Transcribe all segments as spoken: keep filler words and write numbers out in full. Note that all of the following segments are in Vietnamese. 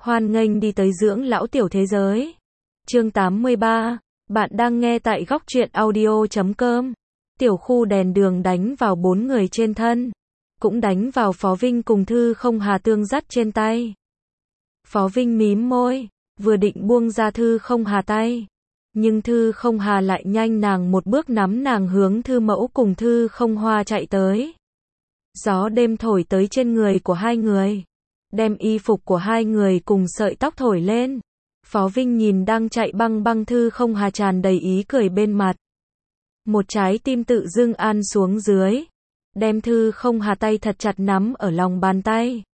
Hoan nghênh đi tới dưỡng lão tiểu thế giới. Chương tám mươi ba. Bạn đang nghe tại góc truyện audio chấm com. Tiểu khu đèn đường đánh vào bốn người trên thân. Cũng đánh vào Phó Vinh cùng Thư Không Hà tương dắt trên tay. Phó Vinh mím môi, vừa định buông ra Thư Không Hà tay. Nhưng Thư Không Hà lại nhanh nàng một bước nắm nàng hướng Thư Mẫu cùng Thư Không Hoa chạy tới. Gió đêm thổi tới trên người của hai người, đem y phục của hai người cùng sợi tóc thổi lên. Phó Vinh nhìn đang chạy băng băng Thư Không Hà tràn đầy ý cười bên mặt. Một trái tim tự dưng an xuống dưới, đem Thư Không Hà tay thật chặt nắm ở lòng bàn tay.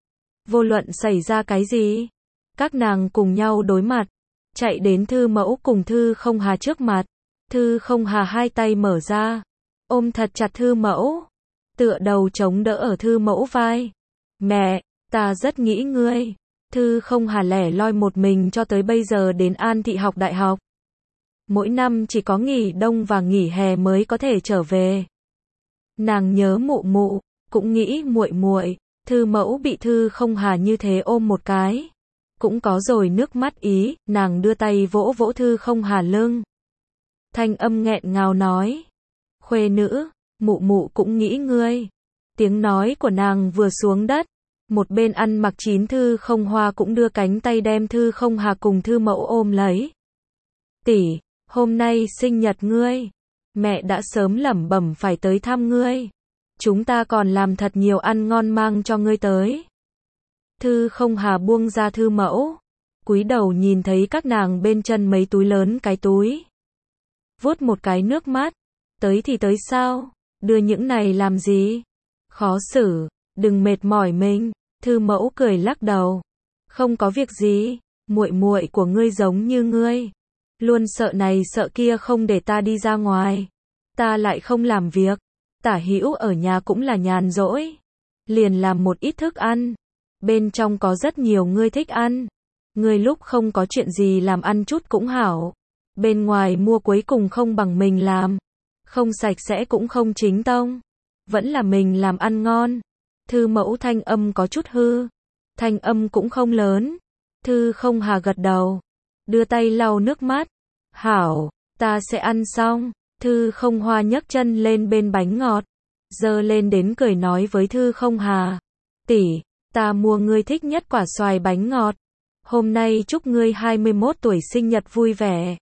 Vô luận xảy ra cái gì, các nàng cùng nhau đối mặt, chạy đến Thư Mẫu cùng Thư Không Hà trước mặt. Thư Không Hà hai tay mở ra, ôm thật chặt Thư Mẫu, tựa đầu chống đỡ ở Thư Mẫu vai. Mẹ, ta rất nghĩ ngươi. Thư Không Hà lẻ loi một mình cho tới bây giờ đến An Thị học đại học. Mỗi năm chỉ có nghỉ đông và nghỉ hè mới có thể trở về. Nàng nhớ mụ mụ, cũng nghĩ muội muội. Thư Mẫu bị Thư Không Hà như thế ôm một cái, cũng có rồi nước mắt ý, nàng đưa tay vỗ vỗ Thư Không Hà lưng. Thanh âm nghẹn ngào nói, khuê nữ, mụ mụ cũng nghĩ ngươi. Tiếng nói của nàng vừa xuống đất, một bên ăn mặc chín Thư Không Hoa cũng đưa cánh tay đem Thư Không Hà cùng Thư Mẫu ôm lấy. Tỷ, hôm nay sinh nhật ngươi, mẹ đã sớm lẩm bẩm phải tới thăm ngươi. Chúng ta còn làm thật nhiều ăn ngon mang cho ngươi tới. Thư Không Hà buông ra Thư Mẫu, cúi đầu nhìn thấy các nàng bên chân mấy túi lớn cái túi. Vuốt một cái nước mắt, tới thì tới sao, đưa những này làm gì? Khó xử, đừng mệt mỏi mình. Thư Mẫu cười lắc đầu, không có việc gì, muội muội của ngươi giống như ngươi, luôn sợ này sợ kia không để ta đi ra ngoài, ta lại không làm việc. Tả Hữu ở nhà cũng là nhàn rỗi, liền làm một ít thức ăn, bên trong có rất nhiều ngươi thích ăn. Ngươi lúc không có chuyện gì làm ăn chút cũng hảo, bên ngoài mua cuối cùng không bằng mình làm, không sạch sẽ cũng không chính tông, vẫn là mình làm ăn ngon. Thư Mẫu thanh âm có chút hư, thanh âm cũng không lớn. Thư Không Hà gật đầu, đưa tay lau nước mắt. Hảo, ta sẽ ăn xong. Thư Không Hoa nhấc chân lên bên bánh ngọt, giơ lên đến cười nói với Thư Không Hà, tỷ, ta mua ngươi thích nhất quả xoài bánh ngọt, hôm nay chúc ngươi hai mươi mốt tuổi sinh nhật vui vẻ.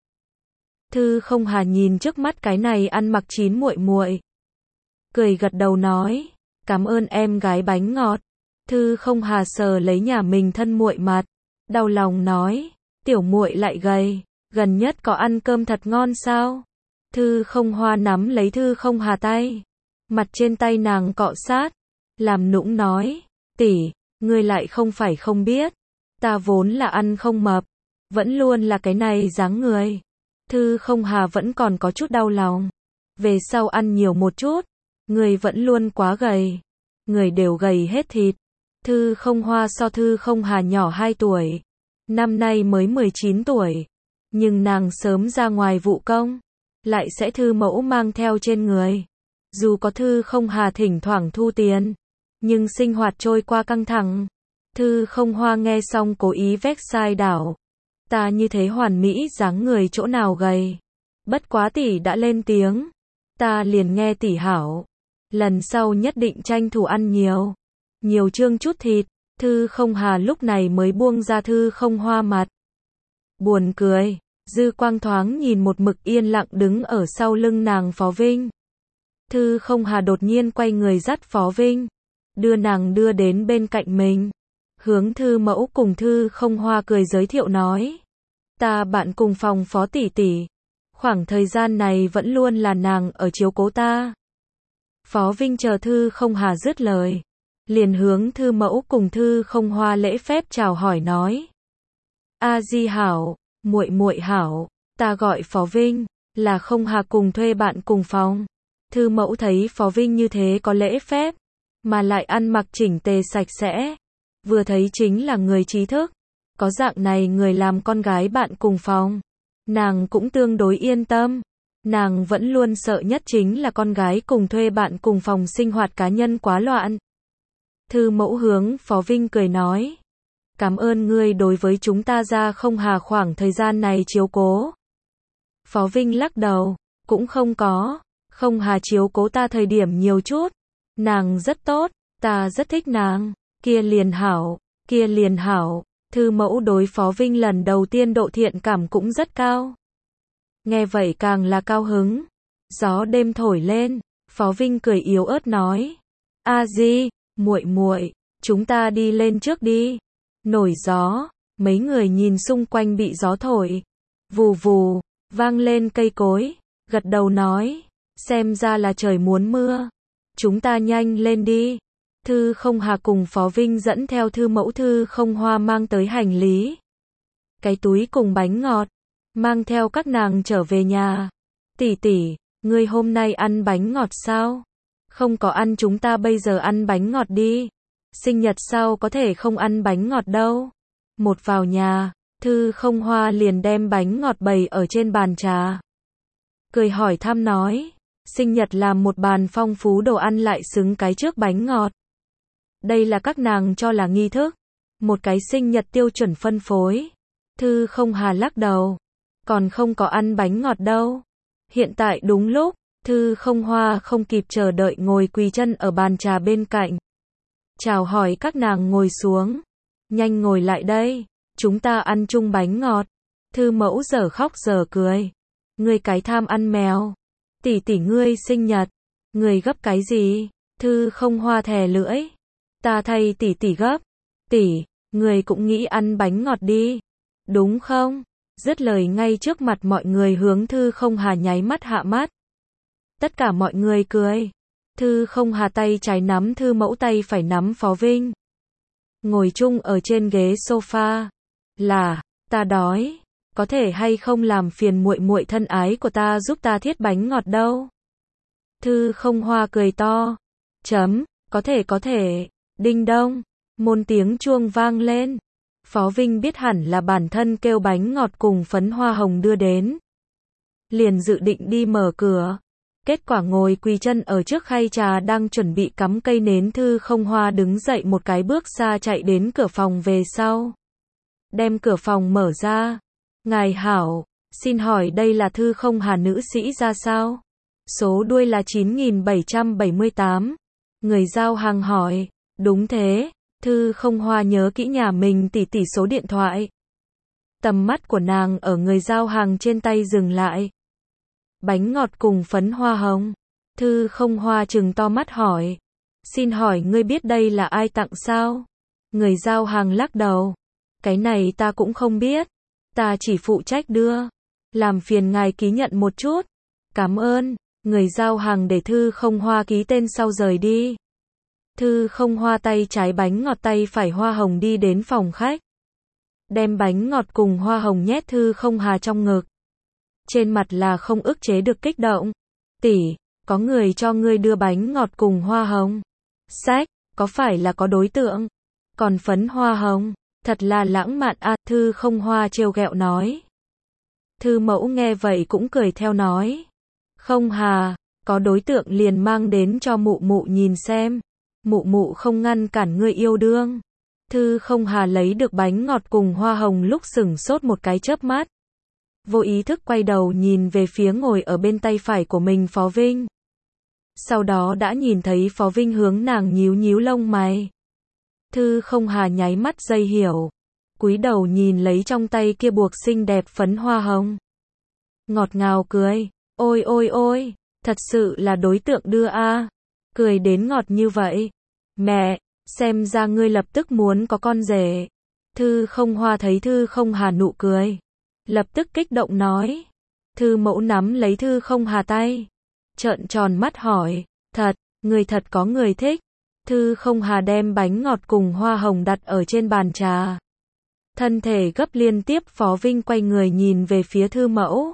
Thư Không Hà nhìn trước mắt cái này ăn mặc chín muội muội, cười gật đầu nói, cảm ơn em gái bánh ngọt. Thư Không Hà sờ lấy nhà mình thân muội mặt, đau lòng nói, tiểu muội lại gầy, gần nhất có ăn cơm thật ngon sao? Thư Không Hoa nắm lấy Thư Không Hà tay, mặt trên tay nàng cọ sát, làm nũng nói, tỷ, ngươi lại không phải không biết, ta vốn là ăn không mập, vẫn luôn là cái này dáng người. Thư Không Hà vẫn còn có chút đau lòng, về sau ăn nhiều một chút, người vẫn luôn quá gầy, người đều gầy hết thịt. Thư Không Hoa so Thư Không Hà nhỏ hai tuổi, năm nay mới mười chín tuổi, nhưng nàng sớm ra ngoài vụ công, lại sẽ Thư Mẫu mang theo trên người. Dù có Thư Không Hà thỉnh thoảng thu tiền, nhưng sinh hoạt trôi qua căng thẳng. Thư Không Hoa nghe xong cố ý vét sai đảo, ta như thế hoàn mỹ dáng người chỗ nào gầy, bất quá tỷ đã lên tiếng, ta liền nghe tỷ hảo, lần sau nhất định tranh thủ ăn nhiều, nhiều trương chút thịt. Thư Không Hà lúc này mới buông ra Thư Không Hoa mặt, buồn cười, dư quang thoáng nhìn một mực yên lặng đứng ở sau lưng nàng Phó Vinh. Thư Không Hà đột nhiên quay người dắt Phó Vinh, đưa nàng đưa đến bên cạnh mình, hướng Thư Mẫu cùng Thư Không Hoa cười giới thiệu nói, ta bạn cùng phòng Phó tỷ tỷ, khoảng thời gian này vẫn luôn là nàng ở chiếu cố ta. Phó Vinh chờ Thư Không Hà dứt lời, liền hướng Thư Mẫu cùng Thư Không Hoa lễ phép chào hỏi nói, a di hảo, muội muội hảo, ta gọi Phó Vinh, là Không Hà cùng thuê bạn cùng phòng. Thư Mẫu thấy Phó Vinh như thế có lễ phép, mà lại ăn mặc chỉnh tề sạch sẽ, vừa thấy chính là người trí thức, có dạng này người làm con gái bạn cùng phòng, nàng cũng tương đối yên tâm. Nàng vẫn luôn sợ nhất chính là con gái cùng thuê bạn cùng phòng sinh hoạt cá nhân quá loạn. Thư Mẫu hướng Phó Vinh cười nói, Cảm ơn ngươi đối với chúng ta ra không hà khoảng thời gian này chiếu cố. Phó Vinh lắc đầu, cũng không có, không hà chiếu cố ta thời điểm nhiều chút. Nàng rất tốt, ta rất thích nàng, kia liền hảo, kia liền hảo. Thư mẫu đối Phó Vinh lần đầu tiên độ thiện cảm cũng rất cao. Nghe vậy càng là cao hứng. Gió đêm thổi lên, Phó Vinh cười yếu ớt nói: "A Di, muội muội, chúng ta đi lên trước đi." Nổi gió, mấy người nhìn xung quanh bị gió thổi, vù vù, vang lên cây cối, gật đầu nói: "Xem ra là trời muốn mưa. Chúng ta nhanh lên đi." Thư Không Hà cùng Phó Vinh dẫn theo Thư Mẫu Thư Không Hoa mang tới hành lý, cái túi cùng bánh ngọt, mang theo các nàng trở về nhà. "Tỷ tỷ, ngươi hôm nay ăn bánh ngọt sao?" "Không có ăn, chúng ta bây giờ ăn bánh ngọt đi. Sinh nhật sao có thể không ăn bánh ngọt đâu." Một vào nhà, Thư Không Hoa liền đem bánh ngọt bày ở trên bàn trà. Cười hỏi thăm nói: "Sinh nhật làm một bàn phong phú đồ ăn lại xứng cái trước bánh ngọt. Đây là các nàng cho là nghi thức, một cái sinh nhật tiêu chuẩn phân phối." Thư Không Hà lắc đầu: "Còn không có ăn bánh ngọt đâu." Hiện tại đúng lúc, Thư Không Hoa không kịp chờ đợi ngồi quỳ chân ở bàn trà bên cạnh. Chào hỏi các nàng ngồi xuống. "Nhanh ngồi lại đây, chúng ta ăn chung bánh ngọt." Thư Mẫu giờ khóc giờ cười: "Ngươi cái tham ăn mèo, tỷ tỷ ngươi sinh nhật, ngươi gấp cái gì?" Thư Không Hoa thè lưỡi: "Ta thay tỷ tỷ gấp. Tỷ, ngươi cũng nghĩ ăn bánh ngọt đi, đúng không?" Dứt lời ngay trước mặt mọi người hướng Thư Không Hà nháy mắt hạ mắt. Tất cả mọi người cười. Thư Không Hà tay trái nắm Thư Mẫu, tay phải nắm Phó Vinh. Ngồi chung ở trên ghế sofa. "Là, ta đói, có thể hay không làm phiền muội muội thân ái của ta giúp ta thiết bánh ngọt đâu?" Thư Không Hoa cười to. "Chấm, có thể có thể." Đinh đông, một tiếng chuông vang lên. Phó Vinh biết hẳn là bản thân kêu bánh ngọt cùng phấn hoa hồng đưa đến, liền dự định đi mở cửa. Kết quả ngồi quỳ chân ở trước khay trà đang chuẩn bị cắm cây nến, Thư Không Hoa đứng dậy một cái bước xa chạy đến cửa phòng về sau. Đem cửa phòng mở ra. "Ngài hảo, xin hỏi đây là Thư Không Hà nữ sĩ ra sao?" Số đuôi là chín nghìn bảy trăm bảy mươi tám. Người giao hàng hỏi. "Đúng thế." Thư Không Hoa nhớ kỹ nhà mình tỷ tỷ số điện thoại. Tầm mắt của nàng ở người giao hàng trên tay dừng lại. "Bánh ngọt cùng phấn hoa hồng." Thư Không Hoa trừng to mắt hỏi. "Xin hỏi ngươi biết đây là ai tặng sao?" Người giao hàng lắc đầu. "Cái này ta cũng không biết. Ta chỉ phụ trách đưa. Làm phiền ngài ký nhận một chút." "Cảm ơn." Người giao hàng để Thư Không Hoa ký tên sau rời đi. Thư Không Hoa tay trái bánh ngọt tay phải hoa hồng đi đến phòng khách. Đem bánh ngọt cùng hoa hồng nhét Thư Không Hà trong ngực. Trên mặt là không ức chế được kích động. "Tỷ, có người cho ngươi đưa bánh ngọt cùng hoa hồng." "Sách, có phải là có đối tượng? Còn phấn hoa hồng, thật là lãng mạn a." Thư Không Hoa trêu ghẹo nói. Thư Mẫu nghe vậy cũng cười theo nói. "Không Hà, có đối tượng liền mang đến cho mụ mụ nhìn xem. Mụ mụ không ngăn cản ngươi yêu đương." Thư Không Hà lấy được bánh ngọt cùng hoa hồng lúc sửng sốt một cái chớp mắt. Vô ý thức quay đầu nhìn về phía ngồi ở bên tay phải của mình Phó Vinh. Sau đó đã nhìn thấy Phó Vinh hướng nàng nhíu nhíu lông mày. Thư Không Hà nháy mắt dây hiểu. Cúi đầu nhìn lấy trong tay kia buộc xinh đẹp phấn hoa hồng. Ngọt ngào cười. "Ôi ôi ôi, thật sự là đối tượng đưa a." Cười đến ngọt như vậy. "Mẹ, xem ra ngươi lập tức muốn có con rể." Thư Không Hoa thấy Thư Không Hà nụ cười, lập tức kích động nói. Thư Mẫu nắm lấy Thư Không Hà tay, trợn tròn mắt hỏi. "Thật, người thật có người thích." Thư Không Hà đem bánh ngọt cùng hoa hồng đặt ở trên bàn trà. Thân thể gấp liên tiếp. Phó Vinh quay người nhìn về phía Thư Mẫu,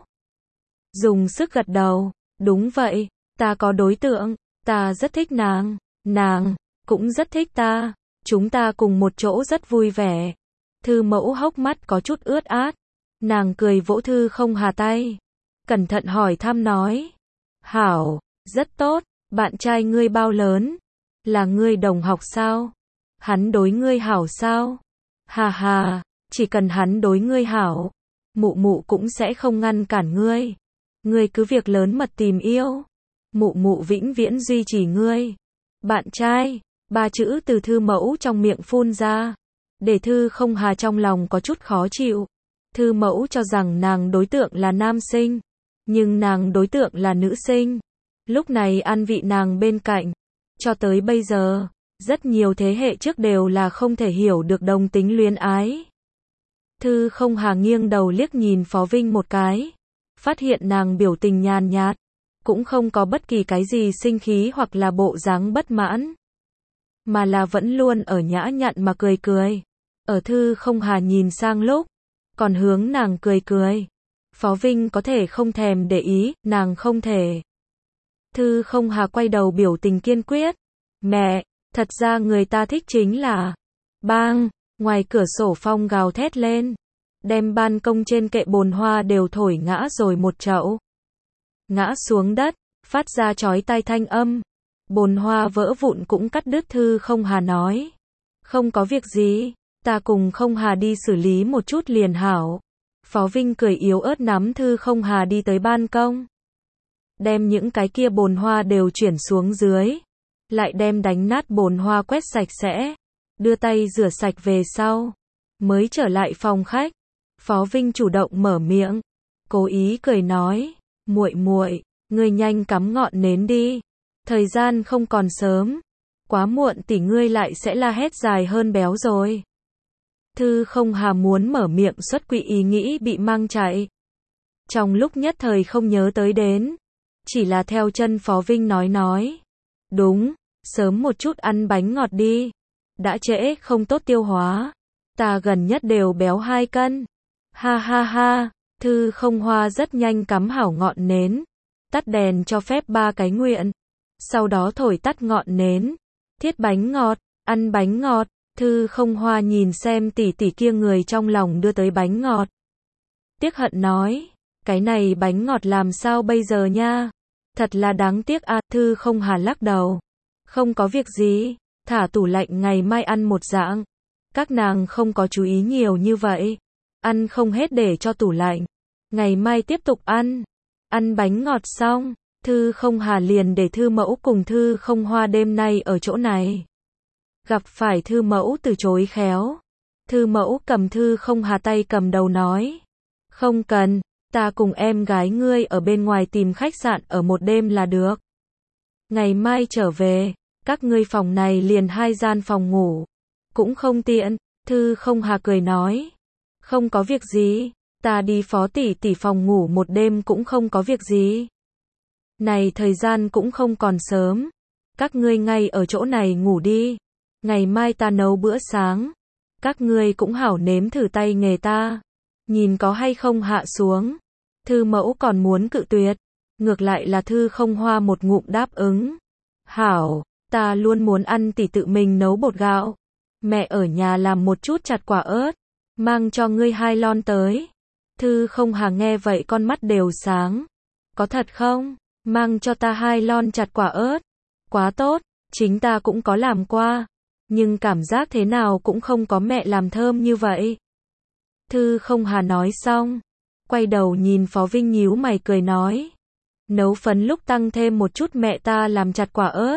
dùng sức gật đầu. "Đúng vậy, ta có đối tượng, ta rất thích nàng, nàng cũng rất thích ta, chúng ta cùng một chỗ rất vui vẻ." Thư Mẫu hốc mắt có chút ướt át, nàng cười vỗ Thư Không Hà tay, cẩn thận hỏi thăm nói. "Hảo, rất tốt, bạn trai ngươi bao lớn? Là ngươi đồng học sao? Hắn đối ngươi hảo sao?" Hà hà, chỉ cần hắn đối ngươi hảo, mụ mụ cũng sẽ không ngăn cản ngươi. Ngươi cứ việc lớn mật tìm yêu. Mụ mụ vĩnh viễn duy trì ngươi. Bạn trai, ba chữ từ Thư Mẫu trong miệng phun ra. Để Thư Không Hà trong lòng có chút khó chịu. Thư Mẫu cho rằng nàng đối tượng là nam sinh, nhưng nàng đối tượng là nữ sinh. Lúc này an vị nàng bên cạnh. Cho tới bây giờ, rất nhiều thế hệ trước đều là không thể hiểu được đồng tính luyến ái. Thư Không Hà nghiêng đầu liếc nhìn Phó Vinh một cái. Phát hiện nàng biểu tình nhàn nhạt, cũng không có bất kỳ cái gì sinh khí hoặc là bộ dáng bất mãn, mà là vẫn luôn ở nhã nhặn mà cười cười. Ở Thư Không Hà nhìn sang lúc, còn hướng nàng cười cười. Phó Vinh có thể không thèm để ý, nàng không thể. Thư Không Hà quay đầu biểu tình kiên quyết. Mẹ, thật ra người ta thích chính là... Bang, ngoài cửa sổ phong gào thét lên. Đem ban công trên kệ bồn hoa đều thổi ngã rồi một chậu. Ngã xuống đất, phát ra chói tai thanh âm. Bồn hoa vỡ vụn cũng cắt đứt. Thư Không Hà nói. Không có việc gì, ta cùng Không Hà đi xử lý một chút liền hảo. Phó Vinh cười yếu ớt nắm Thư Không Hà đi tới ban công. Đem những cái kia bồn hoa đều chuyển xuống dưới. Lại đem đánh nát bồn hoa quét sạch sẽ. Đưa tay rửa sạch về sau. Mới trở lại phòng khách. Phó Vinh chủ động mở miệng. Cố ý cười nói. Muội muội, ngươi nhanh cắm ngọn nến đi. Thời gian không còn sớm. Quá muộn tỷ ngươi lại sẽ la hét dài hơn béo rồi. Thư Không Hà muốn mở miệng xuất quỵ ý nghĩ bị mang chạy. Trong lúc nhất thời không nhớ tới đến. Chỉ là theo chân Phó Vinh nói nói. Đúng, sớm một chút ăn bánh ngọt đi. Đã trễ không tốt tiêu hóa. Ta gần nhất đều béo hai cân. Ha ha ha, Thư Không Hoa rất nhanh cắm hảo ngọn nến. Tắt đèn cho phép ba cái nguyện. Sau đó thổi tắt ngọn nến. Thiết bánh ngọt, ăn bánh ngọt. Thư Không Hoa nhìn xem tỷ tỷ kia người trong lòng đưa tới bánh ngọt. Tiếc hận nói, cái này bánh ngọt làm sao bây giờ nha? Thật là đáng tiếc à. Thư Không Hà lắc đầu. Không có việc gì, thả tủ lạnh ngày mai ăn một dạng. Các nàng không có chú ý nhiều như vậy. Ăn không hết để cho tủ lạnh. Ngày mai tiếp tục ăn. Ăn bánh ngọt xong, Thư Không Hà liền để Thư Mẫu cùng Thư Không Hoa đêm nay ở chỗ này. Gặp phải Thư Mẫu từ chối khéo. Thư Mẫu cầm Thư Không Hà tay cầm đầu nói. Không cần, ta cùng em gái ngươi ở bên ngoài tìm khách sạn ở một đêm là được. Ngày mai trở về, các ngươi phòng này liền hai gian phòng ngủ. Cũng không tiện. Thư Không Hà cười nói. Không có việc gì, ta đi Phó tỷ tỷ phòng ngủ một đêm cũng không có việc gì. Này thời gian cũng không còn sớm. Các ngươi ngay ở chỗ này ngủ đi. Ngày mai ta nấu bữa sáng. Các ngươi cũng hảo nếm thử tay nghề ta. Nhìn có hay không hạ xuống. Thư Mẫu còn muốn cự tuyệt. Ngược lại là Thư Không Hoa một ngụm đáp ứng. Hảo, ta luôn muốn ăn tỷ tự mình nấu bột gạo. Mẹ ở nhà làm một chút chặt quả ớt. Mang cho ngươi hai lon tới. Thư Không Hà nghe vậy con mắt đều sáng. Có thật không? Mang cho ta hai lon chặt quả ớt. Quá tốt, chính ta cũng có làm qua. Nhưng cảm giác thế nào cũng không có mẹ làm thơm như vậy. Thư Không Hà nói xong. Quay đầu nhìn Phó Vinh nhíu mày cười nói. Nấu phấn lúc tăng thêm một chút mẹ ta làm chặt quả ớt.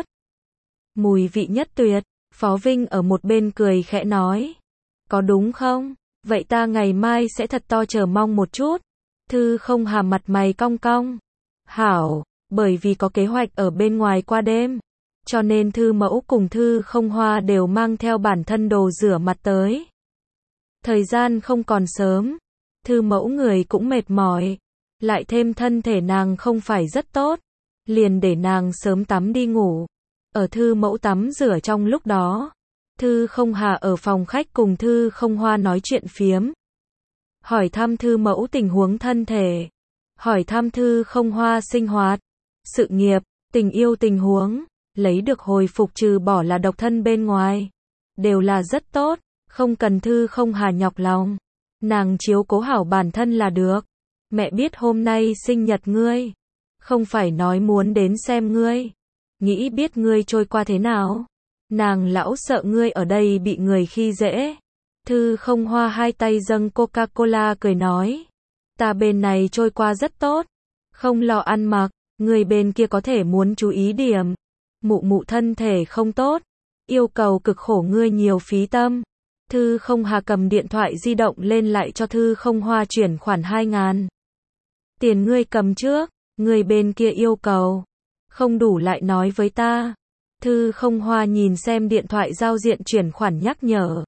Mùi vị nhất tuyệt. Phó Vinh ở một bên cười khẽ nói. Có đúng không? Vậy ta ngày mai sẽ thật to chờ mong một chút. Thư Không Hà mặt mày cong cong. Hảo, bởi vì có kế hoạch ở bên ngoài qua đêm. Cho nên Thư Mẫu cùng Thư Không Hoa đều mang theo bản thân đồ rửa mặt tới. Thời gian không còn sớm. Thư Mẫu người cũng mệt mỏi. Lại thêm thân thể nàng không phải rất tốt. Liền để nàng sớm tắm đi ngủ. Ở Thư Mẫu tắm rửa trong lúc đó. Thư Không Hà ở phòng khách cùng Thư Không Hoa nói chuyện phiếm. Hỏi thăm Thư Mẫu tình huống thân thể. Hỏi thăm Thư Không Hoa sinh hoạt, sự nghiệp, tình yêu tình huống. Lấy được hồi phục trừ bỏ là độc thân bên ngoài. Đều là rất tốt, không cần Thư Không Hà nhọc lòng. Nàng chiếu cố hảo bản thân là được. Mẹ biết hôm nay sinh nhật ngươi. Không phải nói muốn đến xem ngươi. Nghĩ biết ngươi trôi qua thế nào. Nàng lão sợ ngươi ở đây bị người khi dễ. Thư Không Hoa hai tay dâng Coca-Cola cười nói. Ta bên này trôi qua rất tốt. Không lo ăn mặc, người bên kia có thể muốn chú ý điểm. Mụ mụ thân thể không tốt. Yêu cầu cực khổ ngươi nhiều phí tâm. Thư Không Hà cầm điện thoại di động lên lại cho Thư Không Hoa chuyển khoản hai ngàn. Tiền ngươi cầm trước, người bên kia yêu cầu. Không đủ lại nói với ta. Thư Không Hoa nhìn xem điện thoại giao diện chuyển khoản nhắc nhở.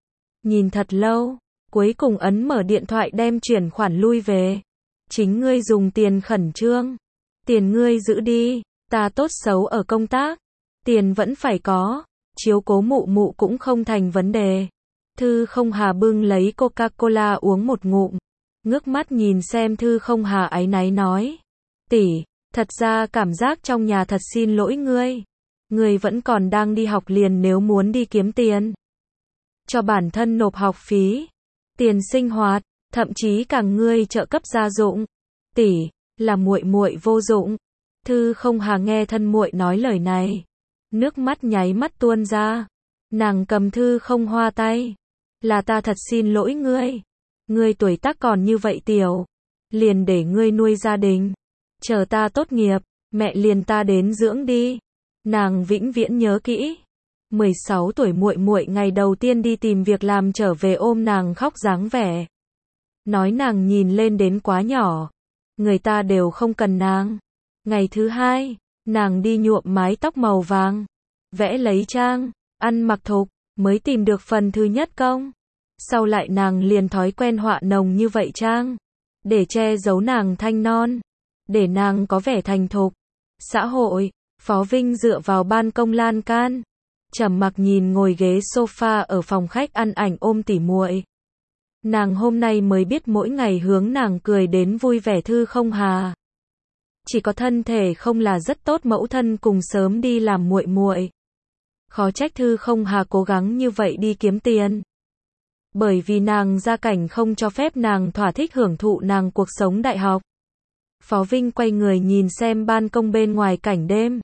Nhìn thật lâu, cuối cùng ấn mở điện thoại đem chuyển khoản lui về. Chính ngươi dùng tiền khẩn trương. Tiền ngươi giữ đi, ta tốt xấu ở công tác. Tiền vẫn phải có, chiếu cố mụ mụ cũng không thành vấn đề. Thư Không Hà bưng lấy Coca-Cola uống một ngụm. Ngước mắt nhìn xem Thư Không Hà áy náy nói. Tỷ, thật ra cảm giác trong nhà thật xin lỗi ngươi. Ngươi vẫn còn đang đi học liền nếu muốn đi kiếm tiền. Cho bản thân nộp học phí, tiền sinh hoạt, thậm chí cả ngươi trợ cấp gia dụng. Tỷ, là muội muội vô dụng. Thư Không Hà nghe thân muội nói lời này, nước mắt nháy mắt tuôn ra. Nàng cầm Thư Không Hoa tay. Là ta thật xin lỗi ngươi. Ngươi tuổi tác còn như vậy tiểu, liền để ngươi nuôi gia đình. Chờ ta tốt nghiệp, mẹ liền ta đến dưỡng đi. Nàng vĩnh viễn nhớ kỹ. mười sáu tuổi muội muội ngày đầu tiên đi tìm việc làm trở về ôm nàng khóc dáng vẻ. Nói nàng nhìn lên đến quá nhỏ. Người ta đều không cần nàng. Ngày thứ hai, nàng đi nhuộm mái tóc màu vàng. Vẽ lấy trang, ăn mặc thục, mới tìm được phần thứ nhất công. Sau lại nàng liền thói quen họa nồng như vậy trang. Để che giấu nàng thanh non. Để nàng có vẻ thành thục. Xã hội, Phó Vinh dựa vào ban công lan can. Trầm mặc nhìn ngồi ghế sofa ở phòng khách ăn ảnh ôm tỉ muội. Nàng hôm nay mới biết mỗi ngày hướng nàng cười đến vui vẻ Thư Không Hà. Chỉ có thân thể không là rất tốt mẫu thân cùng sớm đi làm muội muội. Khó trách Thư Không Hà cố gắng như vậy đi kiếm tiền. Bởi vì nàng gia cảnh không cho phép nàng thỏa thích hưởng thụ nàng cuộc sống đại học. Phó Vinh quay người nhìn xem ban công bên ngoài cảnh đêm.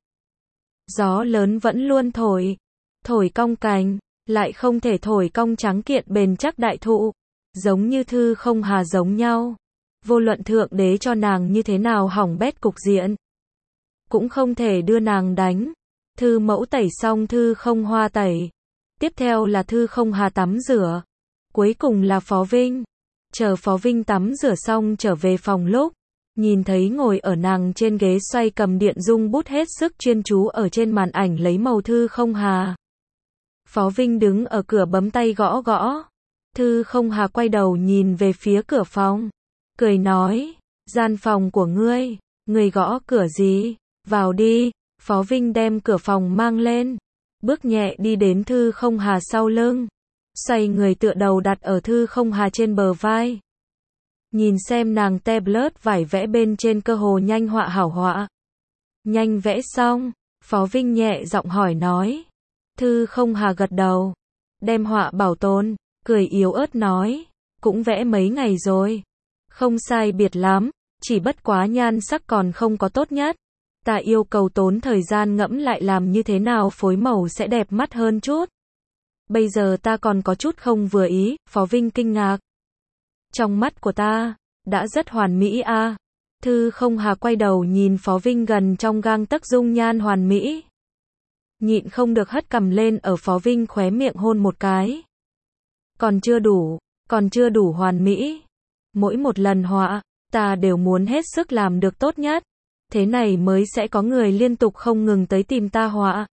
Gió lớn vẫn luôn thổi. Thổi cong cành, lại không thể thổi cong trắng kiện bền chắc đại thụ. Giống như Thư Không Hà giống nhau. Vô luận thượng đế cho nàng như thế nào hỏng bét cục diện. Cũng không thể đưa nàng đánh. Thư mẫu tẩy xong Thư Không Hoa tẩy. Tiếp theo là Thư Không Hà tắm rửa. Cuối cùng là Phó Vinh. Chờ Phó Vinh tắm rửa xong trở về phòng lúc. Nhìn thấy ngồi ở nàng trên ghế xoay cầm điện dung bút hết sức chuyên chú ở trên màn ảnh lấy màu Thư Không Hà. Phó Vinh đứng ở cửa bấm tay gõ gõ. Thư Không Hà quay đầu nhìn về phía cửa phòng. Cười nói, gian phòng của ngươi, ngươi gõ cửa gì? Vào đi. Phó Vinh đem cửa phòng mang lên. Bước nhẹ đi đến Thư Không Hà sau lưng. Xoay người tựa đầu đặt ở Thư Không Hà trên bờ vai. Nhìn xem nàng tablet vải vẽ bên trên cơ hồ nhanh họa hảo họa. Nhanh vẽ xong, Phó Vinh nhẹ giọng hỏi nói. Thư Không Hà gật đầu. Đem họa bảo tồn, cười yếu ớt nói. Cũng vẽ mấy ngày rồi. Không sai biệt lắm, chỉ bất quá nhan sắc còn không có tốt nhất. Ta yêu cầu tốn thời gian ngẫm lại làm như thế nào phối màu sẽ đẹp mắt hơn chút. Bây giờ ta còn có chút không vừa ý, Phó Vinh kinh ngạc. Trong mắt của ta, đã rất hoàn mỹ a. À. Thư Không Hà quay đầu nhìn Phó Vinh gần trong gang tấc dung nhan hoàn mỹ. Nhịn không được hất cằm lên ở Phó Vinh khóe miệng hôn một cái. Còn chưa đủ, còn chưa đủ hoàn mỹ. Mỗi một lần họa, ta đều muốn hết sức làm được tốt nhất. Thế này mới sẽ có người liên tục không ngừng tới tìm ta họa.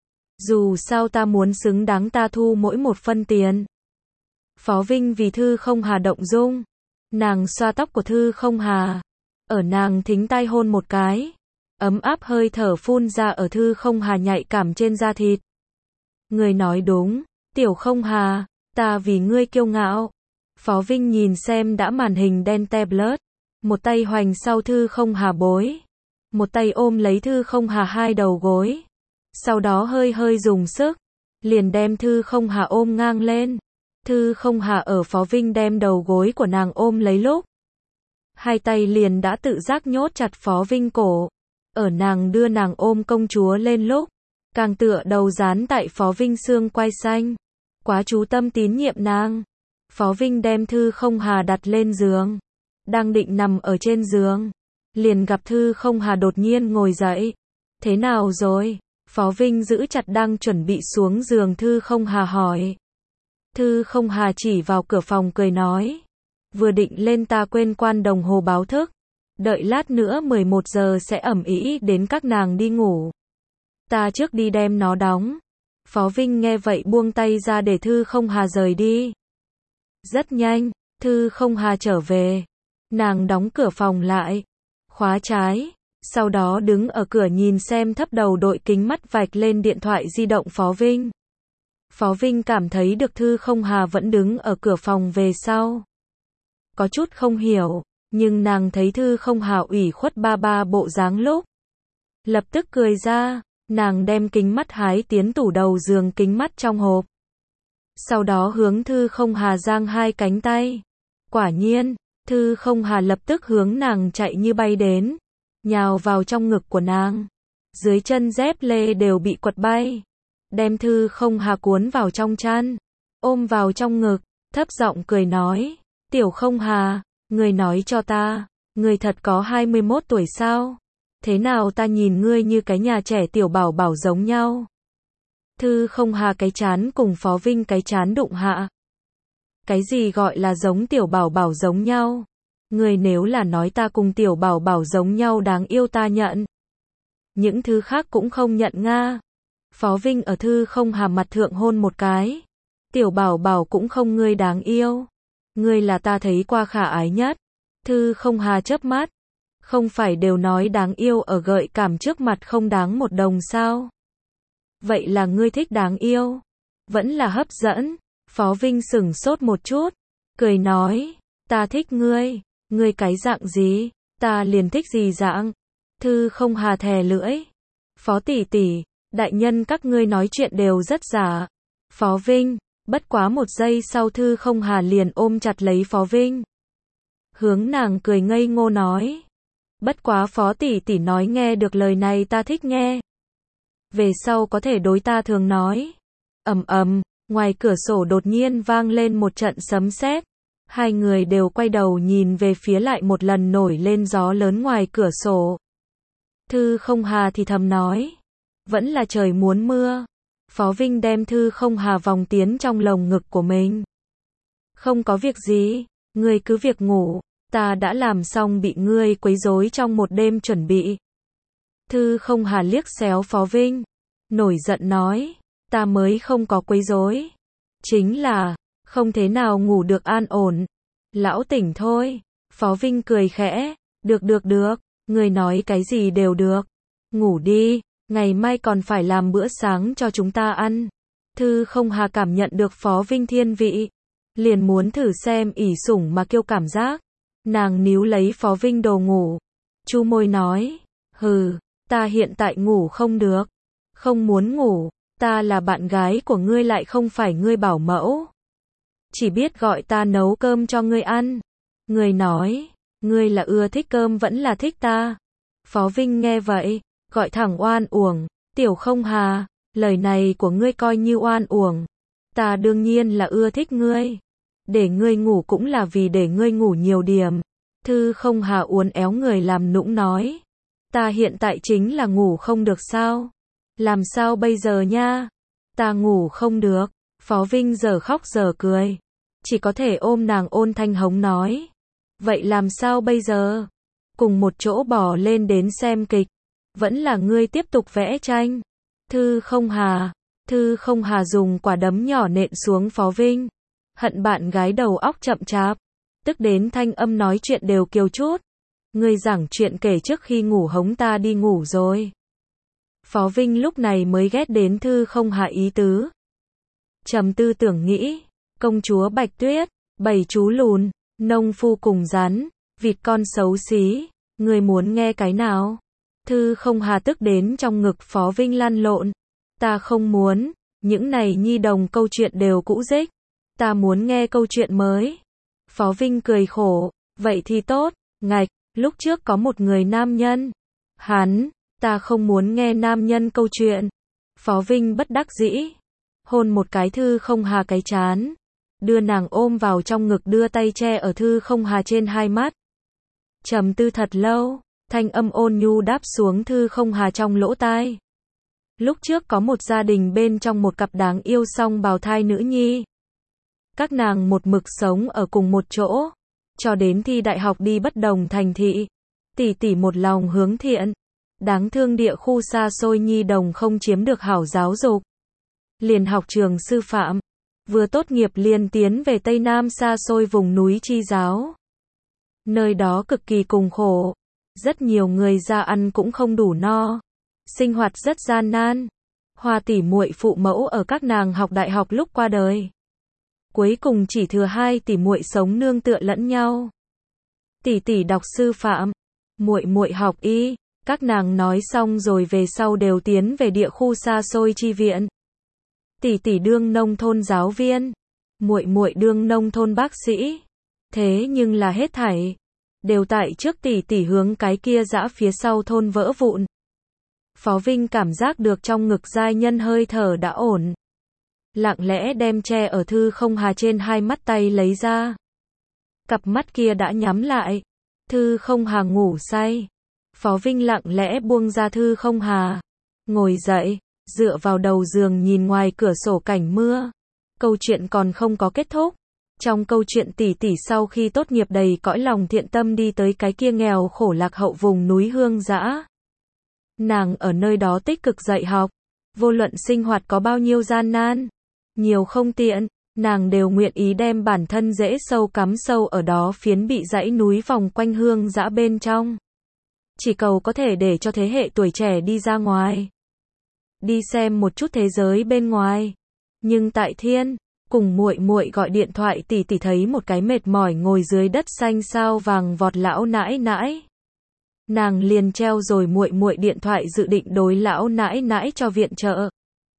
Dù sao ta muốn xứng đáng ta thu mỗi một phân tiền. Phó Vinh vì Thư Không Hà động dung. Nàng xoa tóc của Thư Không Hà. Ở nàng thính tai hôn một cái. Ấm áp hơi thở phun ra ở Thư Không Hà nhạy cảm trên da thịt. Người nói đúng, Tiểu Không Hà, ta vì ngươi kiêu ngạo. Phó Vinh nhìn xem đã màn hình đen tablet. Một tay hoành sau Thư Không Hà bối. Một tay ôm lấy Thư Không Hà hai đầu gối. Sau đó hơi hơi dùng sức. Liền đem Thư Không Hà ôm ngang lên. Thư Không Hà ở Phó Vinh đem đầu gối của nàng ôm lấy lúc. Hai tay liền đã tự giác nhốt chặt Phó Vinh cổ. Ở nàng đưa nàng ôm công chúa lên lúc. Càng tựa đầu dán tại Phó Vinh xương quai xanh. Quá chú tâm tín nhiệm nàng. Phó Vinh đem Thư Không Hà đặt lên giường. Đang định nằm ở trên giường. Liền gặp Thư Không Hà đột nhiên ngồi dậy. Thế nào rồi? Phó Vinh giữ chặt đang chuẩn bị xuống giường Thư Không Hà hỏi. Thư Không Hà chỉ vào cửa phòng cười nói. Vừa định lên ta quên quan đồng hồ báo thức. Đợi lát nữa mười một giờ sẽ ầm ĩ đến các nàng đi ngủ. Ta trước đi đem nó đóng. Phó Vinh nghe vậy buông tay ra để Thư Không Hà rời đi. Rất nhanh, Thư Không Hà trở về. Nàng đóng cửa phòng lại. Khóa trái. Sau đó đứng ở cửa nhìn xem thấp đầu đội kính mắt vạch lên điện thoại di động Phó Vinh. Phó Vinh cảm thấy được Thư Không Hà vẫn đứng ở cửa phòng về sau. Có chút không hiểu, nhưng nàng thấy Thư Không Hà ủy khuất ba ba bộ dáng lúc. Lập tức cười ra, nàng đem kính mắt hái tiến tủ đầu giường kính mắt trong hộp. Sau đó hướng Thư Không Hà giang hai cánh tay. Quả nhiên, Thư Không Hà lập tức hướng nàng chạy như bay đến. Nhào vào trong ngực của nàng. Dưới chân dép lê đều bị quật bay. Đem Thư Không Hà cuốn vào trong chăn. Ôm vào trong ngực, thấp giọng cười nói. Tiểu Không Hà, ngươi nói cho ta, ngươi thật có hai mươi mốt tuổi sao? Thế nào ta nhìn ngươi như cái nhà trẻ tiểu bảo bảo giống nhau? Thư Không Hà cái chán cùng Phó Vinh cái chán đụng hạ. Cái gì gọi là giống tiểu bảo bảo giống nhau? Ngươi nếu là nói ta cùng tiểu bảo bảo giống nhau đáng yêu ta nhận. Những thứ khác cũng không nhận nga. Phó Vinh ở Thư Không Hà mặt thượng hôn một cái. Tiểu bảo bảo cũng không ngươi đáng yêu. Ngươi là ta thấy qua khả ái nhất. Thư Không Hà chớp mắt. Không phải đều nói đáng yêu ở gợi cảm trước mặt không đáng một đồng sao? Vậy là ngươi thích đáng yêu. Vẫn là hấp dẫn. Phó Vinh sửng sốt một chút. Cười nói. Ta thích ngươi. Ngươi cái dạng gì? Ta liền thích gì dạng? Thư Không Hà thè lưỡi. Phó tỷ tỷ, đại nhân các ngươi nói chuyện đều rất giả. Phó Vinh. Bất quá một giây sau Thư Không Hà liền ôm chặt lấy Phó Vinh. Hướng nàng cười ngây ngô nói. Bất quá Phó tỷ tỷ nói nghe được lời này ta thích nghe. Về sau có thể đối ta thường nói. Ầm ầm, ngoài cửa sổ đột nhiên vang lên một trận sấm sét. Hai người đều quay đầu nhìn về phía lại một lần nổi lên gió lớn ngoài cửa sổ. Thư Không Hà thì thầm nói. Vẫn là trời muốn mưa. Phó Vinh đem Thư Không Hà vòng tiến trong lồng ngực của mình. Không có việc gì, ngươi cứ việc ngủ, ta đã làm xong bị ngươi quấy rối trong một đêm chuẩn bị. Thư Không Hà liếc xéo Phó Vinh, nổi giận nói, ta mới không có quấy rối. Chính là, không thế nào ngủ được an ổn. Lão tỉnh thôi. Phó Vinh cười khẽ, được được được, ngươi nói cái gì đều được. Ngủ đi. Ngày mai còn phải làm bữa sáng cho chúng ta ăn. Thư Không Hà cảm nhận được Phó Vinh thiên vị. Liền muốn thử xem ỷ sủng mà kêu cảm giác. Nàng níu lấy Phó Vinh đồ ngủ. Chu môi nói. Hừ, ta hiện tại ngủ không được. Không muốn ngủ. Ta là bạn gái của ngươi lại không phải ngươi bảo mẫu. Chỉ biết gọi ta nấu cơm cho ngươi ăn. Ngươi nói. Ngươi là ưa thích cơm vẫn là thích ta. Phó Vinh nghe vậy. Gọi thẳng oan uổng, Tiểu Không Hà, lời này của ngươi coi như oan uổng. Ta đương nhiên là ưa thích ngươi. Để ngươi ngủ cũng là vì để ngươi ngủ nhiều điểm. Thư Không Hà uốn éo người làm nũng nói. Ta hiện tại chính là ngủ không được sao? Làm sao bây giờ nha? Ta ngủ không được. Phó Vinh giờ khóc giờ cười. Chỉ có thể ôm nàng ôn thanh hống nói. Vậy làm sao bây giờ? Cùng một chỗ bỏ lên đến xem kịch. Vẫn là ngươi tiếp tục vẽ tranh. Thư Không Hà. Thư Không Hà dùng quả đấm nhỏ nện xuống Phó Vinh. Hận bạn gái đầu óc chậm chạp. Tức đến thanh âm nói chuyện đều kiều chút. Ngươi giảng chuyện kể trước khi ngủ hống ta đi ngủ rồi. Phó Vinh lúc này mới ghét đến Thư Không Hà ý tứ. Trầm tư tưởng nghĩ. Công chúa Bạch Tuyết. Bảy chú lùn. Nông phu cùng rắn. Vịt con xấu xí. Ngươi muốn nghe cái nào? Thư Không Hà tức đến trong ngực Phó Vinh lăn lộn. Ta không muốn, những này nhi đồng câu chuyện đều cũ rích. Ta muốn nghe câu chuyện mới. Phó Vinh cười khổ, vậy thì tốt, ngạch, lúc trước có một người nam nhân. Hắn, ta không muốn nghe nam nhân câu chuyện. Phó Vinh bất đắc dĩ. Hôn một cái Thư Không Hà cái chán. đưa nàng ôm vào trong ngực, đưa tay che ở Thư Không Hà trên hai mắt. Trầm tư thật lâu, thanh âm ôn nhu đáp xuống Thư Không Hà trong lỗ tai. Lúc trước có một gia đình bên trong một cặp đáng yêu song bào thai nữ nhi. Các nàng một mực sống ở cùng một chỗ, cho đến thi đại học đi bất đồng thành thị. Tỷ tỷ một lòng hướng thiện, đáng thương địa khu xa xôi nhi đồng không chiếm được hảo giáo dục. Liền học trường sư phạm, vừa tốt nghiệp liền tiến về Tây Nam xa xôi vùng núi Chi giáo. Nơi đó cực kỳ cùng khổ, rất nhiều người ra ăn cũng không đủ no, sinh hoạt rất gian nan. Hoa tỷ muội phụ mẫu ở các nàng học đại học lúc qua đời. Cuối cùng chỉ thừa hai tỷ muội sống nương tựa lẫn nhau. Tỷ tỷ đọc sư phạm, muội muội học y, các nàng nói xong rồi về sau đều tiến về địa khu xa xôi chi viện. Tỷ tỷ đương nông thôn giáo viên, muội muội đương nông thôn bác sĩ. Thế nhưng là hết thảy đều tại trước tỷ tỷ hướng cái kia dã phía sau thôn vỡ vụn. Phó Vinh cảm giác được trong ngực giai nhân hơi thở đã ổn. Lặng lẽ đem che ở Thư Không Hà trên hai mắt tay lấy ra. Cặp mắt kia đã nhắm lại. Thư Không Hà ngủ say. Phó Vinh lặng lẽ buông ra Thư Không Hà. Ngồi dậy, dựa vào đầu giường nhìn ngoài cửa sổ cảnh mưa. Câu chuyện còn không có kết thúc. Trong câu chuyện tỷ tỷ sau khi tốt nghiệp đầy cõi lòng thiện tâm đi tới cái kia nghèo khổ lạc hậu vùng núi hoang dã. Nàng ở nơi đó tích cực dạy học. Vô luận sinh hoạt có bao nhiêu gian nan, nhiều không tiện, nàng đều nguyện ý đem bản thân dễ sâu cắm sâu ở đó phiến bị dãy núi vòng quanh hương dã bên trong. Chỉ cầu có thể để cho thế hệ tuổi trẻ đi ra ngoài. Đi xem một chút thế giới bên ngoài. Nhưng tại thiên, cùng muội muội gọi điện thoại tỷ tỷ thấy một cái mệt mỏi ngồi dưới đất xanh sao vàng vọt lão nãi nãi. Nàng liền treo rồi muội muội điện thoại dự định đối lão nãi nãi cho viện trợ.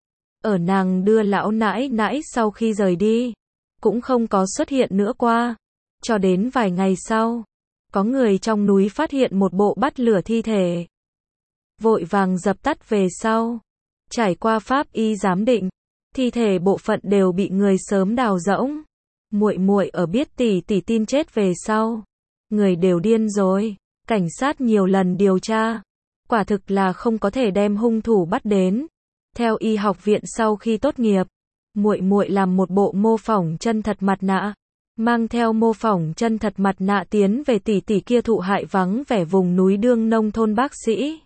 Ở nàng đưa lão nãi nãi sau khi rời đi, cũng không có xuất hiện nữa qua. Cho đến vài ngày sau, có người trong núi phát hiện một bộ bắt lửa thi thể. Vội vàng dập tắt về sau. Trải qua pháp y giám định, thi thể bộ phận đều bị người sớm đào rỗng. Muội muội ở biết tỷ tỷ tin chết về sau, người đều điên rồi. Cảnh sát nhiều lần điều tra, quả thực là không có thể đem hung thủ bắt đến. Theo y học viện sau khi tốt nghiệp, muội muội làm một bộ mô phỏng chân thật mặt nạ, mang theo mô phỏng chân thật mặt nạ tiến về tỷ tỷ kia thụ hại vắng vẻ vùng núi đương nông thôn bác sĩ.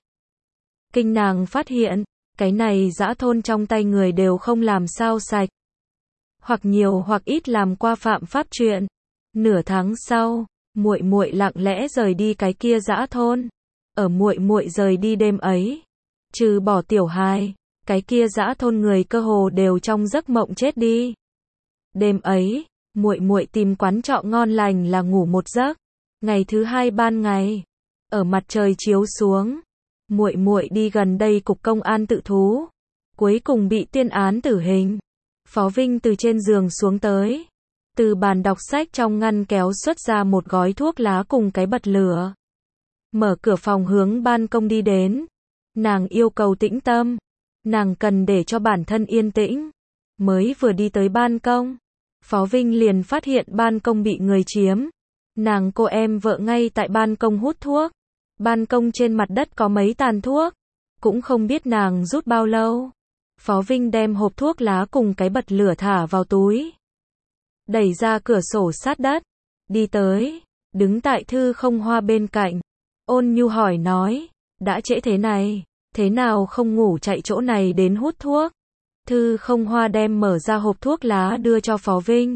Kinh nàng phát hiện, cái này dã thôn trong tay người đều không làm sao sạch. Hoặc nhiều hoặc ít làm qua phạm pháp chuyện. Nửa tháng sau, muội muội lặng lẽ rời đi cái kia dã thôn. Ở muội muội rời đi đêm ấy, trừ bỏ tiểu hài, cái kia dã thôn người cơ hồ đều trong giấc mộng chết đi. Đêm ấy, muội muội tìm quán trọ ngon lành là ngủ một giấc. Ngày thứ hai ban ngày, ở mặt trời chiếu xuống, muội muội đi gần đây cục công an tự thú, cuối cùng bị tuyên án tử hình. Phó Vinh từ trên giường xuống tới, từ bàn đọc sách trong ngăn kéo xuất ra một gói thuốc lá cùng cái bật lửa. Mở cửa phòng hướng ban công đi đến. Nàng yêu cầu tĩnh tâm. Nàng cần để cho bản thân yên tĩnh. Mới vừa đi tới ban công, Phó Vinh liền phát hiện ban công bị người chiếm. Nàng cô em vợ ngay tại ban công hút thuốc. Ban công trên mặt đất có mấy tàn thuốc. Cũng không biết nàng rút bao lâu. Phó Vinh đem hộp thuốc lá cùng cái bật lửa thả vào túi. Đẩy ra cửa sổ sát đất. Đi tới, đứng tại Thư Không Hoa bên cạnh. Ôn nhu hỏi nói, đã trễ thế này, thế nào không ngủ chạy chỗ này đến hút thuốc? Thư Không Hoa đem mở ra hộp thuốc lá đưa cho Phó Vinh.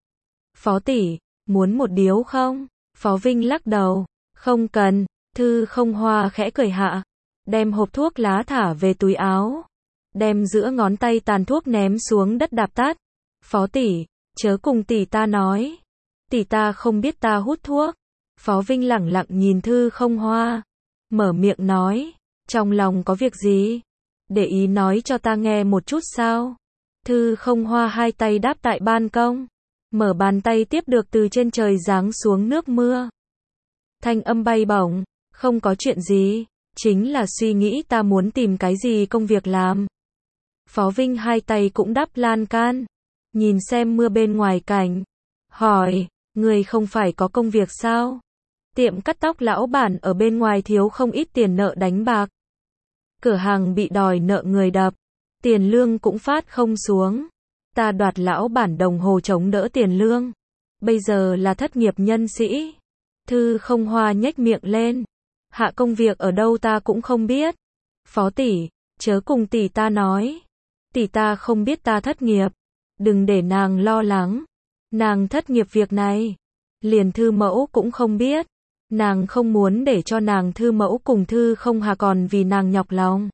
Phó tỷ, muốn một điếu không? Phó Vinh lắc đầu, không cần. Thư Không Hoa khẽ cười hạ, đem hộp thuốc lá thả về túi áo, đem giữa ngón tay tàn thuốc ném xuống đất đạp tắt. Phó tỷ, chớ cùng tỷ ta nói, tỷ ta không biết ta hút thuốc. Phó Vinh lẳng lặng nhìn Thư Không Hoa, mở miệng nói, trong lòng có việc gì? Để ý nói cho ta nghe một chút sao? Thư Không Hoa hai tay đáp tại ban công, mở bàn tay tiếp được từ trên trời giáng xuống nước mưa. Thanh âm bay bổng, không có chuyện gì, chính là suy nghĩ ta muốn tìm cái gì công việc làm. Phó Vinh hai tay cũng đắp lan can, nhìn xem mưa bên ngoài cảnh. Hỏi, người không phải có công việc sao? Tiệm cắt tóc lão bản ở bên ngoài thiếu không ít tiền nợ đánh bạc. Cửa hàng bị đòi nợ người đập. Tiền lương cũng phát không xuống. Ta đoạt lão bản đồng hồ chống đỡ tiền lương. Bây giờ là thất nghiệp nhân sĩ. Thư Không Hoa nhếch miệng lên. Hạ công việc ở đâu ta cũng không biết. Phó tỷ, chớ cùng tỷ ta nói. Tỷ ta không biết ta thất nghiệp. Đừng để nàng lo lắng. Nàng thất nghiệp việc này. Liền Thư Mẫu cũng không biết. Nàng không muốn để cho nàng Thư Mẫu cùng Thư Không Hà còn vì nàng nhọc lòng.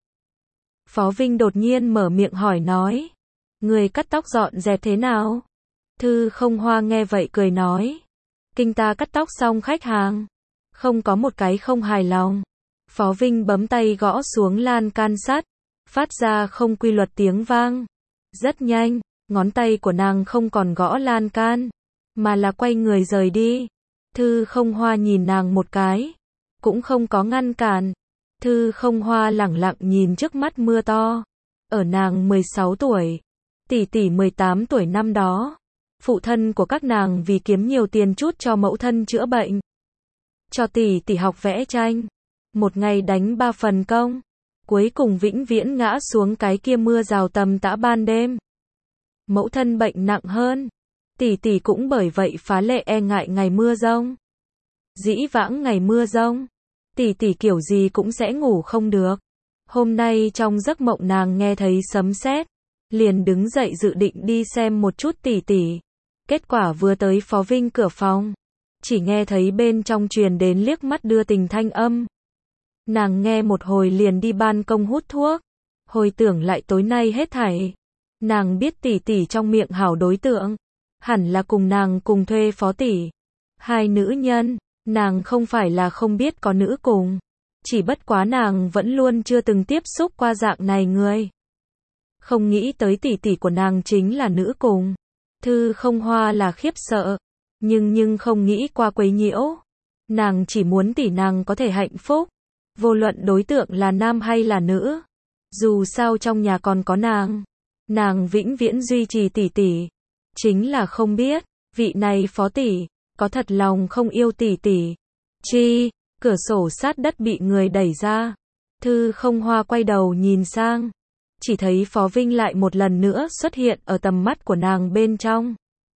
Phó Vinh đột nhiên mở miệng hỏi nói. Người cắt tóc dọn dẹp thế nào? Thư Không Hoa nghe vậy cười nói. Kinh ta cắt tóc xong khách hàng. Không có một cái không hài lòng. Phó Vinh bấm tay gõ xuống lan can sắt. Phát ra không quy luật tiếng vang. Rất nhanh, ngón tay của nàng không còn gõ lan can. Mà là quay người rời đi. Thư Không Hoa nhìn nàng một cái. Cũng không có ngăn cản. Thư Không Hoa lẳng lặng nhìn trước mắt mưa to. Ở nàng mười sáu tuổi. Tỷ tỷ mười tám tuổi năm đó. Phụ thân của các nàng vì kiếm nhiều tiền chút cho mẫu thân chữa bệnh. Cho tỷ tỷ học vẽ tranh. Một ngày đánh ba phần công. Cuối cùng vĩnh viễn ngã xuống cái kia mưa rào tầm tã ban đêm. Mẫu thân bệnh nặng hơn. Tỷ tỷ cũng bởi vậy phá lệ e ngại ngày mưa giông. Dĩ vãng ngày mưa giông. Tỷ tỷ kiểu gì cũng sẽ ngủ không được. Hôm nay trong giấc mộng nàng nghe thấy sấm sét. Liền đứng dậy dự định đi xem một chút tỷ tỷ. Kết quả vừa tới Phó Vinh cửa phòng. Chỉ nghe thấy bên trong truyền đến liếc mắt đưa tình thanh âm. Nàng nghe một hồi liền đi ban công hút thuốc. Hồi tưởng lại tối nay hết thảy. Nàng biết tỷ tỷ trong miệng hảo đối tượng. Hẳn là cùng nàng cùng thuê Phó tỷ. Hai nữ nhân, nàng không phải là không biết có nữ cùng. Chỉ bất quá nàng vẫn luôn chưa từng tiếp xúc qua dạng này người. Không nghĩ tới tỷ tỷ của nàng chính là nữ cùng. Thư Không Hoa là khiếp sợ. Nhưng nhưng không nghĩ qua quấy nhiễu. Nàng chỉ muốn tỷ nàng có thể hạnh phúc. Vô luận đối tượng là nam hay là nữ. Dù sao trong nhà còn có nàng. Nàng vĩnh viễn duy trì tỷ tỷ. Chính là không biết, vị này Phó tỷ, có thật lòng không yêu tỷ tỷ. Chi, cửa sổ sát đất bị người đẩy ra. Thư Không Hoa quay đầu nhìn sang. Chỉ thấy Phó Vinh lại một lần nữa xuất hiện ở tầm mắt của nàng bên trong.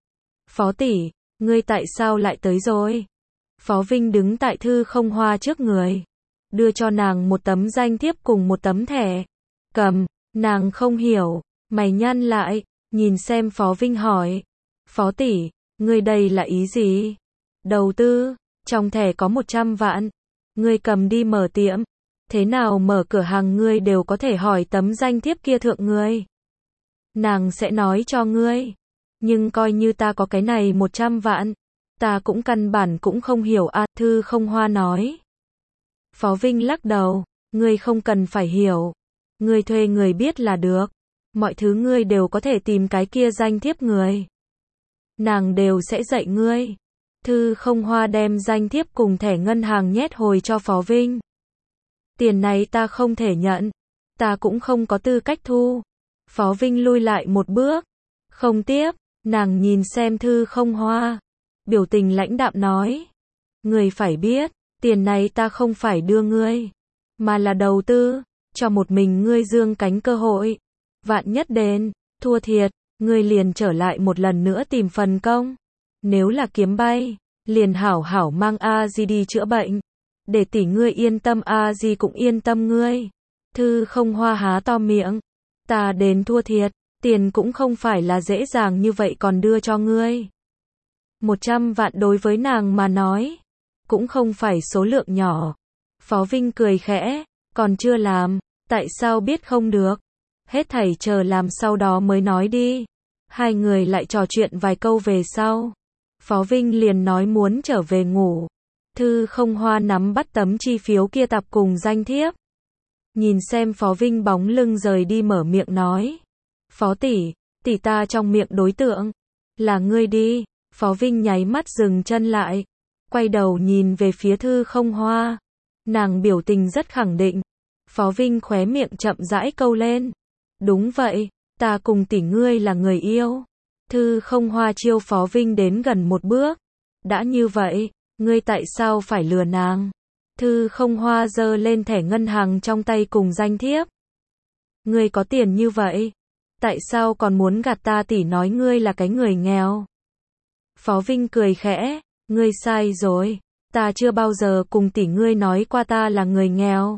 Phó tỷ, ngươi tại sao lại tới rồi? Phó Vinh đứng tại Thư Không Hoa trước người. Đưa cho nàng một tấm danh thiếp cùng một tấm thẻ. Cầm, nàng không hiểu, mày nhăn lại, nhìn xem Phó Vinh hỏi. Phó tỷ, ngươi đây là ý gì? Đầu tư, trong thẻ có một trăm vạn. Ngươi cầm đi mở tiệm. Thế nào mở cửa hàng ngươi đều có thể hỏi tấm danh thiếp kia thượng ngươi. Nàng sẽ nói cho ngươi. Nhưng coi như ta có cái này một trăm vạn. Ta cũng căn bản cũng không hiểu a. Thư Không Hoa nói. Phó Vinh lắc đầu. Ngươi không cần phải hiểu. Ngươi thuê người biết là được. Mọi thứ ngươi đều có thể tìm cái kia danh thiếp người. Nàng đều sẽ dạy ngươi. Thư Không Hoa đem danh thiếp cùng thẻ ngân hàng nhét hồi cho Phó Vinh. Tiền này ta không thể nhận. Ta cũng không có tư cách thu. Phó Vinh lui lại một bước. Không tiếp. Nàng nhìn xem Thư Không Hoa. Biểu tình lãnh đạm nói. Ngươi phải biết. Tiền này ta không phải đưa ngươi. Mà là đầu tư. Cho một mình ngươi dương cánh cơ hội. Vạn nhất đến. Thua thiệt. Ngươi liền trở lại một lần nữa tìm phần công. Nếu là kiếm bay. Liền hảo hảo mang A Di đi chữa bệnh. Để tỷ ngươi yên tâm A Di cũng yên tâm ngươi. Thư Không Hoa há to miệng. Ta đến thua thiệt. Tiền cũng không phải là dễ dàng như vậy còn đưa cho ngươi. Một trăm vạn đối với nàng mà nói. Cũng không phải số lượng nhỏ. Phó Vinh cười khẽ. Còn chưa làm. Tại sao biết không được? Hết thảy chờ làm sau đó mới nói đi. Hai người lại trò chuyện vài câu về sau. Phó Vinh liền nói muốn trở về ngủ. Thư Không Hoa nắm bắt tấm chi phiếu kia tập cùng danh thiếp. Nhìn xem Phó Vinh bóng lưng rời đi mở miệng nói. Phó tỷ, tỷ ta trong miệng đối tượng. Là ngươi đi. Phó Vinh nháy mắt dừng chân lại. Quay đầu nhìn về phía Thư Không Hoa. Nàng biểu tình rất khẳng định. Phó Vinh khóe miệng chậm rãi câu lên. Đúng vậy, ta cùng tỷ ngươi là người yêu. Thư Không Hoa chiêu Phó Vinh đến gần một bước. Đã như vậy, ngươi tại sao phải lừa nàng? Thư Không Hoa giơ lên thẻ ngân hàng trong tay cùng danh thiếp. Ngươi có tiền như vậy, tại sao còn muốn gạt ta? Tỷ nói ngươi là cái người nghèo. Phó Vinh cười khẽ, ngươi sai rồi, ta chưa bao giờ cùng tỷ ngươi nói qua ta là người nghèo.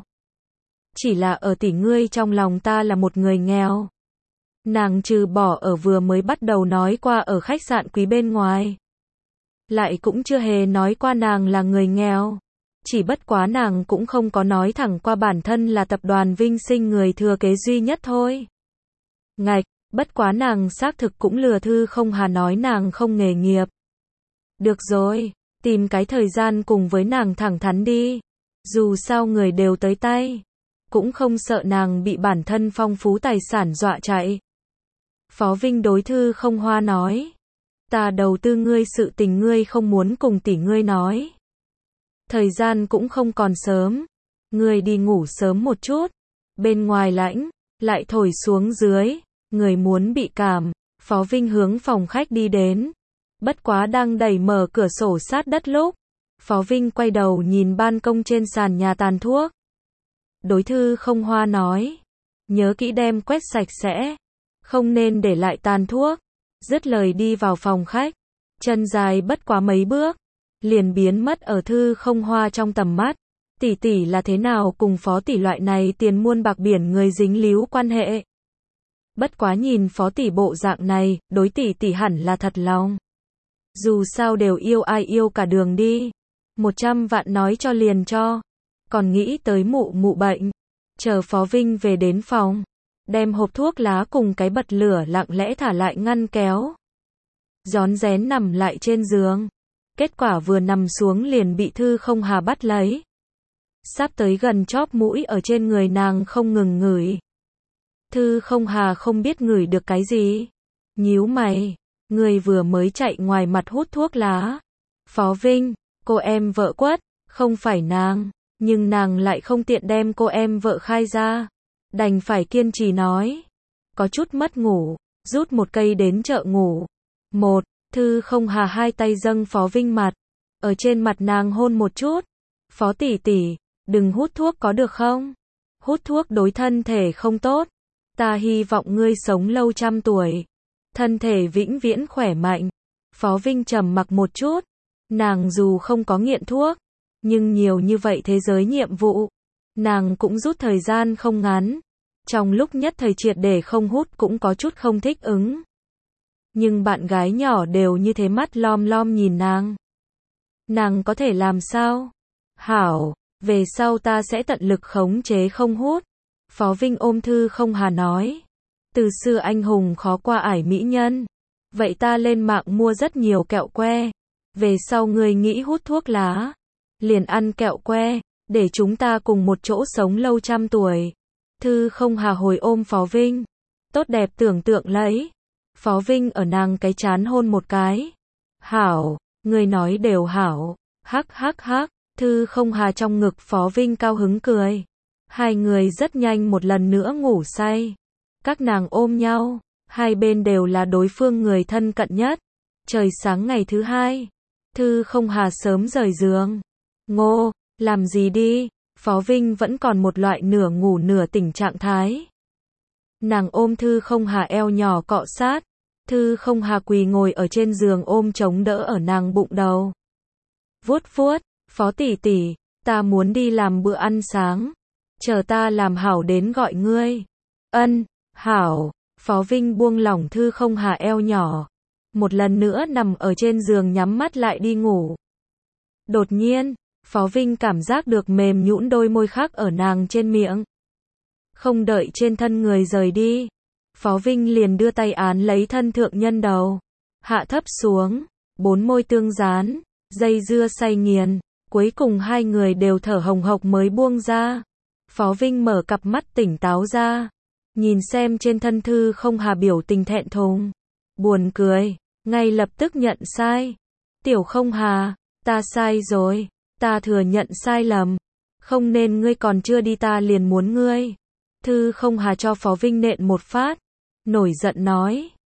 Chỉ là ở tỷ ngươi trong lòng ta là một người nghèo. Nàng trừ bỏ ở vừa mới bắt đầu nói qua ở khách sạn quý bên ngoài, lại cũng chưa hề nói qua nàng là người nghèo. Chỉ bất quá nàng cũng không có nói thẳng qua bản thân là tập đoàn Vinh Sinh người thừa kế duy nhất thôi. Ngạch, bất quá nàng xác thực cũng lừa Thư Không Hà nói nàng không nghề nghiệp. Được rồi, tìm cái thời gian cùng với nàng thẳng thắn đi. Dù sao người đều tới tay, cũng không sợ nàng bị bản thân phong phú tài sản dọa chạy. Phó Vinh đối Thư Không Hoa nói, ta đầu tư ngươi sự tình ngươi không muốn cùng tỷ ngươi nói. Thời gian cũng không còn sớm, ngươi đi ngủ sớm một chút. Bên ngoài lạnh, lại thổi xuống dưới, người muốn bị cảm. Phó Vinh hướng phòng khách đi đến. Bất quá đang đẩy mở cửa sổ sát đất lúc, Phó Vinh quay đầu nhìn ban công trên sàn nhà tàn thuốc. Đối Thư Không Hoa nói, nhớ kỹ đem quét sạch sẽ, không nên để lại tàn thuốc. Dứt lời đi vào phòng khách, chân dài bất quá mấy bước, liền biến mất ở Thư Không Hoa trong tầm mắt. Tỷ tỷ là thế nào cùng Phó tỷ loại này tiền muôn bạc biển người dính líu quan hệ? Bất quá nhìn Phó tỷ bộ dạng này, đối tỷ tỷ hẳn là thật lòng. Dù sao đều yêu ai yêu cả đường đi. Một trăm vạn nói cho liền cho. Còn nghĩ tới mụ mụ bệnh. Chờ Phó Vinh về đến phòng, đem hộp thuốc lá cùng cái bật lửa lặng lẽ thả lại ngăn kéo. Rón rén nằm lại trên giường. Kết quả vừa nằm xuống liền bị Thư Không Hà bắt lấy. Sắp tới gần chóp mũi ở trên người nàng không ngừng ngửi. Thư Không Hà không biết ngửi được cái gì. Nhíu mày, người vừa mới chạy ngoài mặt hút thuốc lá. Phó Vinh, cô em vợ quất, không phải nàng, nhưng nàng lại không tiện đem cô em vợ khai ra. Đành phải kiên trì nói. Có chút mất ngủ, rút một cây đến chợ ngủ. Một, Thư Không Hà hai tay dâng Phó Vinh mặt. Ở trên mặt nàng hôn một chút. Phó tỷ tỷ, đừng hút thuốc có được không? Hút thuốc đối thân thể không tốt. Ta hy vọng ngươi sống lâu trăm tuổi. Thân thể vĩnh viễn khỏe mạnh. Phó Vinh trầm mặc một chút. Nàng dù không có nghiện thuốc, nhưng nhiều như vậy thế giới nhiệm vụ, nàng cũng rút thời gian không ngắn. Trong lúc nhất thời triệt để không hút cũng có chút không thích ứng. Nhưng bạn gái nhỏ đều như thế mắt lom lom nhìn nàng. Nàng có thể làm sao? Hảo, về sau ta sẽ tận lực khống chế không hút. Phó Vinh ôm Thư Không Hà nói. Từ xưa anh hùng khó qua ải mỹ nhân. Vậy ta lên mạng mua rất nhiều kẹo que. Về sau người nghĩ hút thuốc lá, liền ăn kẹo que, để chúng ta cùng một chỗ sống lâu trăm tuổi. Thư Không Hà hồi ôm Phó Vinh. Tốt đẹp tưởng tượng lấy. Phó Vinh ở nàng cái trán hôn một cái. Hảo, người nói đều hảo. Hắc hắc hắc. Thư Không Hà trong ngực Phó Vinh cao hứng cười. Hai người rất nhanh một lần nữa ngủ say. Các nàng ôm nhau, hai bên đều là đối phương người thân cận nhất. Trời sáng ngày thứ hai, Thư Không Hà sớm rời giường. Ngô, làm gì đi? Phó Vinh vẫn còn một loại nửa ngủ nửa tỉnh trạng thái. Nàng ôm Thư Không Hà eo nhỏ cọ sát. Thư Không Hà quỳ ngồi ở trên giường ôm chống đỡ ở nàng bụng đầu. Vuốt vuốt, Phó tỷ tỷ, ta muốn đi làm bữa ăn sáng. Chờ ta làm hảo đến gọi ngươi. Ân, hảo. Phó Vinh buông lỏng Thư Không Hà eo nhỏ. Một lần nữa nằm ở trên giường nhắm mắt lại đi ngủ. Đột nhiên, Phó Vinh cảm giác được mềm nhũn đôi môi khắc ở nàng trên miệng. Không đợi trên thân người rời đi, Phó Vinh liền đưa tay án lấy thân thượng nhân đầu. Hạ thấp xuống, bốn môi tương dán, dây dưa say nghiền. Cuối cùng hai người đều thở hồng hộc mới buông ra. Phó Vinh mở cặp mắt tỉnh táo ra. Nhìn xem trên thân Thư Không Hà biểu tình thẹn thùng. Buồn cười, ngay lập tức nhận sai. Tiểu Không Hà, ta sai rồi. Ta thừa nhận sai lầm. Không nên ngươi còn chưa đi ta liền muốn ngươi. Thư Không Hà cho Phó Vinh nện một phát. Nổi giận nói.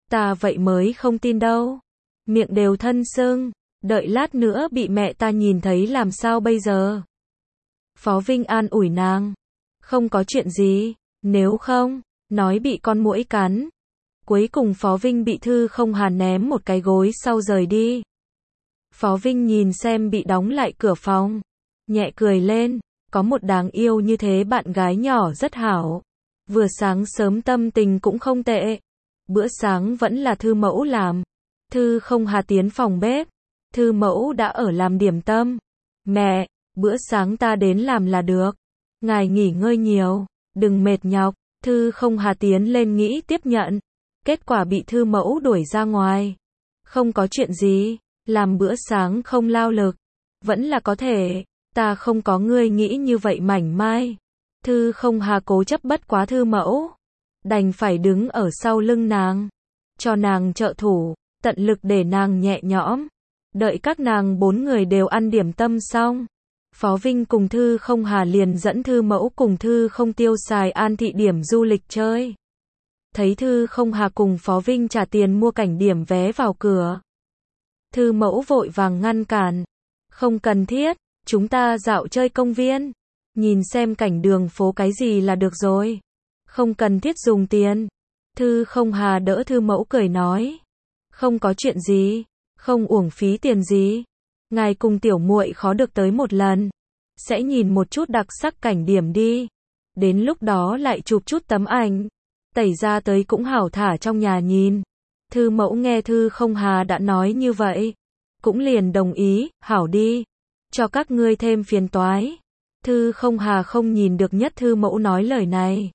Ta vậy mới không tin đâu. Miệng đều thân sưng, đợi lát nữa bị mẹ ta nhìn thấy làm sao bây giờ? Phó Vinh an ủi nàng. Không có chuyện gì, nếu không, nói bị con muỗi cắn. Cuối cùng Phó Vinh bị Thư Không Hà ném một cái gối sau rời đi. Phó Vinh nhìn xem bị đóng lại cửa phòng, nhẹ cười lên, có một đáng yêu như thế bạn gái nhỏ rất hảo. Vừa sáng sớm tâm tình cũng không tệ. Bữa sáng vẫn là Thư Mẫu làm. Thư Không Hà tiến phòng bếp. Thư Mẫu đã ở làm điểm tâm. Mẹ, bữa sáng ta đến làm là được. Ngài nghỉ ngơi nhiều, đừng mệt nhọc. Thư Không Hà tiến lên nghĩ tiếp nhận. Kết quả bị Thư Mẫu đuổi ra ngoài. Không có chuyện gì, làm bữa sáng không lao lực. Vẫn là có thể, ta không có ngươi nghĩ như vậy mảnh mai. Thư Không Hà cố chấp bất quá Thư Mẫu. Đành phải đứng ở sau lưng nàng. Cho nàng trợ thủ, tận lực để nàng nhẹ nhõm. Đợi các nàng bốn người đều ăn điểm tâm xong. Phó Vinh cùng Thư Không Hà liền dẫn Thư Mẫu cùng Thư Không Tiêu xài An thị điểm du lịch chơi. Thấy Thư Không Hà cùng Phó Vinh trả tiền mua cảnh điểm vé vào cửa. Thư Mẫu vội vàng ngăn cản. Không cần thiết, chúng ta dạo chơi công viên. Nhìn xem cảnh đường phố cái gì là được rồi. Không cần thiết dùng tiền. Thư Không Hà đỡ Thư Mẫu cười nói. Không có chuyện gì, không uổng phí tiền gì. Ngài cùng tiểu muội khó được tới một lần. Sẽ nhìn một chút đặc sắc cảnh điểm đi. Đến lúc đó lại chụp chút tấm ảnh. Tẩy ra tới cũng hảo thả trong nhà nhìn. Thư Mẫu nghe Thư Không Hà đã nói như vậy. Cũng liền đồng ý, hảo đi. Cho các ngươi thêm phiền toái. Thư Không Hà không nhìn được nhất Thư Mẫu nói lời này.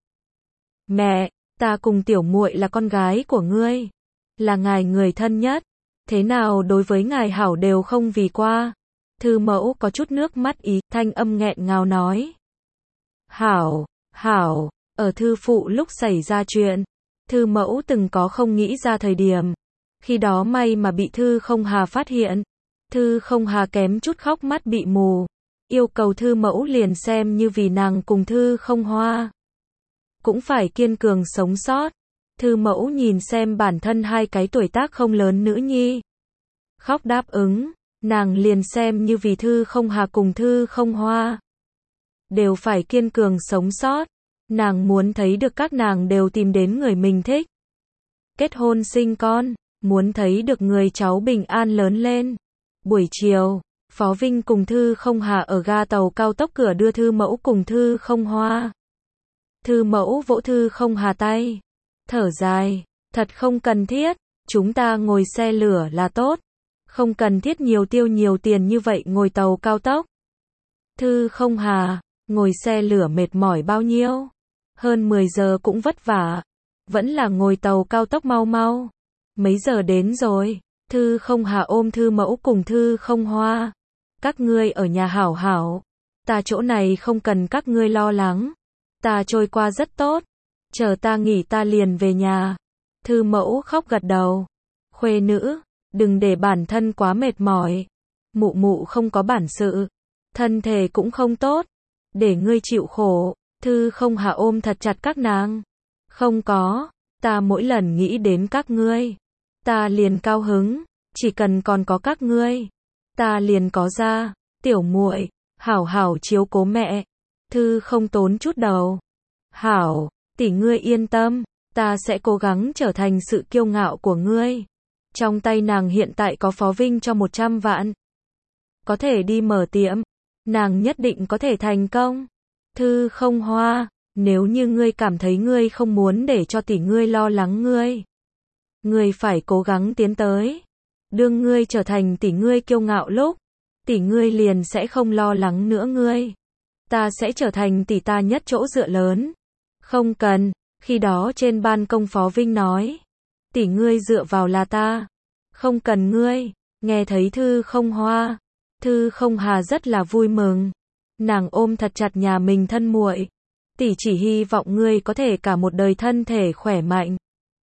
Mẹ, ta cùng tiểu muội là con gái của ngươi. Là ngài người thân nhất. Thế nào đối với ngài hảo đều không vì qua. Thư Mẫu có chút nước mắt ý, thanh âm nghẹn ngào nói. Hảo, hảo, ở Thư Phụ lúc xảy ra chuyện. Thư Mẫu từng có không nghĩ ra thời điểm. Khi đó may mà bị Thư Không Hà phát hiện. Thư Không Hà kém chút khóc mắt bị mù. Yêu cầu Thư Mẫu liền xem như vì nàng cùng Thư Không Hoa. Cũng phải kiên cường sống sót. Thư Mẫu nhìn xem bản thân hai cái tuổi tác không lớn nữ nhi. Khóc đáp ứng, nàng liền xem như vì Thư Không Hà cùng Thư Không Hoa. Đều phải kiên cường sống sót. Nàng muốn thấy được các nàng đều tìm đến người mình thích. Kết hôn sinh con, muốn thấy được người cháu bình an lớn lên. Buổi chiều, Phó Vinh cùng Thư Không Hà ở ga tàu cao tốc cửa đưa Thư Mẫu cùng Thư Không Hoa. Thư Mẫu vỗ Thư Không Hà tay. Thở dài, thật không cần thiết, chúng ta ngồi xe lửa là tốt. Không cần thiết nhiều tiêu nhiều tiền như vậy ngồi tàu cao tốc. Thư Không Hà, ngồi xe lửa mệt mỏi bao nhiêu? Hơn mười giờ cũng vất vả. Vẫn là ngồi tàu cao tốc mau mau. Mấy giờ đến rồi? Thư Không Hà ôm Thư Mẫu cùng Thư Không Hoa. Các ngươi ở nhà hảo hảo. Ta chỗ này không cần các ngươi lo lắng. Ta trôi qua rất tốt. Chờ ta nghỉ ta liền về nhà. Thư Mẫu khóc gật đầu. Khuê nữ, đừng để bản thân quá mệt mỏi. Mụ mụ không có bản sự. Thân thể cũng không tốt. Để ngươi chịu khổ. Thư Không Hà ôm thật chặt các nàng. Không có, ta mỗi lần nghĩ đến các ngươi. Ta liền cao hứng. Chỉ cần còn có các ngươi. Ta liền có ra. Tiểu muội, hảo hảo chiếu cố mẹ. Thư Không tốn chút đầu. Hảo, tỷ ngươi yên tâm. Ta sẽ cố gắng trở thành sự kiêu ngạo của ngươi. Trong tay nàng hiện tại có Phó Vinh cho một trăm vạn. Có thể đi mở tiệm. Nàng nhất định có thể thành công. Thư Không Hoa, nếu như ngươi cảm thấy ngươi không muốn để cho tỷ ngươi lo lắng ngươi. Ngươi phải cố gắng tiến tới. Đương ngươi trở thành tỷ ngươi kiêu ngạo lúc. Tỷ ngươi liền sẽ không lo lắng nữa ngươi. Ta sẽ trở thành tỷ ta nhất chỗ dựa lớn. Không cần, khi đó trên ban công Phó Vinh nói. Tỷ ngươi dựa vào là ta. Không cần ngươi, nghe thấy Thư Không Hoa. Thư Không Hà rất là vui mừng. Nàng ôm thật chặt nhà mình thân muội. Tỷ chỉ hy vọng ngươi có thể cả một đời thân thể khỏe mạnh.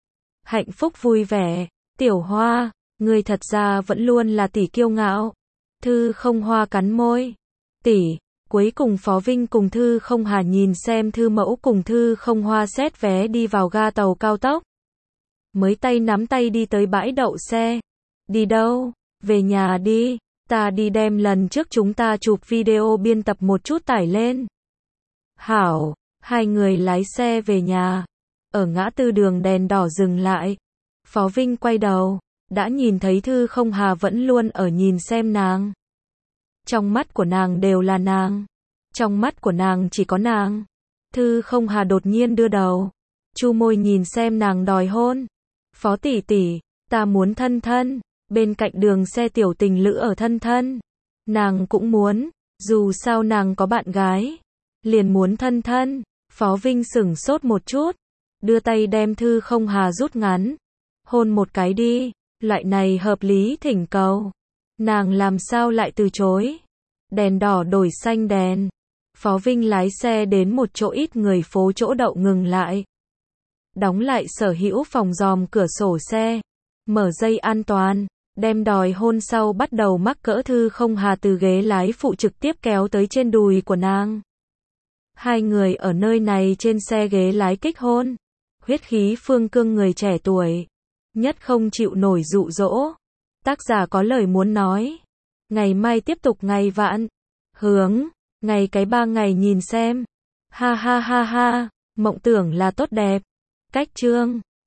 Hạnh phúc vui vẻ. Tiểu Hoa, ngươi thật ra vẫn luôn là tỷ kiêu ngạo. Thư Không Hoa cắn môi. Tỷ, cuối cùng Phó Vinh cùng Thư Không Hà nhìn xem Thư Mẫu cùng Thư Không Hoa xét vé đi vào ga tàu cao tốc. mới tay nắm tay đi tới bãi đậu xe. Đi đâu? Về nhà đi, ta đi đem lần trước chúng ta chụp video biên tập một chút tải lên. Hảo, hai người lái xe về nhà. Ở ngã tư đường đèn đỏ dừng lại. Phó Vinh quay đầu, đã nhìn thấy Thư Không Hà vẫn luôn ở nhìn xem nàng. Trong mắt của nàng đều là nàng. Trong mắt của nàng chỉ có nàng. Thư Không Hà đột nhiên đưa đầu, chu môi nhìn xem nàng đòi hôn. Phó tỷ tỷ, ta muốn thân thân. Bên cạnh đường xe tiểu tình lữ ở thân thân. Nàng cũng muốn, dù sao nàng có bạn gái. Liền muốn thân thân. Phó Vinh sửng sốt một chút, đưa tay đem Thư Không Hà rút ngắn. Hôn một cái đi, loại này hợp lý thỉnh cầu. Nàng làm sao lại từ chối. Đèn đỏ đổi xanh đèn. Phó Vinh lái xe đến một chỗ ít người phố chỗ đậu ngừng lại. Đóng lại sở hữu phòng dòm cửa sổ xe. Mở dây an toàn. Đem đòi hôn sau bắt đầu mắc cỡ Thư Không Hà từ ghế lái phụ trực tiếp kéo tới trên đùi của nàng. Hai người ở nơi này trên xe ghế lái kích hôn. Huyết khí phương cương người trẻ tuổi. Nhất không chịu nổi dụ dỗ. Tác giả có lời muốn nói. Ngày mai tiếp tục ngày vạn. Hướng. Ngày cái ba ngày nhìn xem. Ha ha ha ha. Mộng tưởng là tốt đẹp. Cách chương.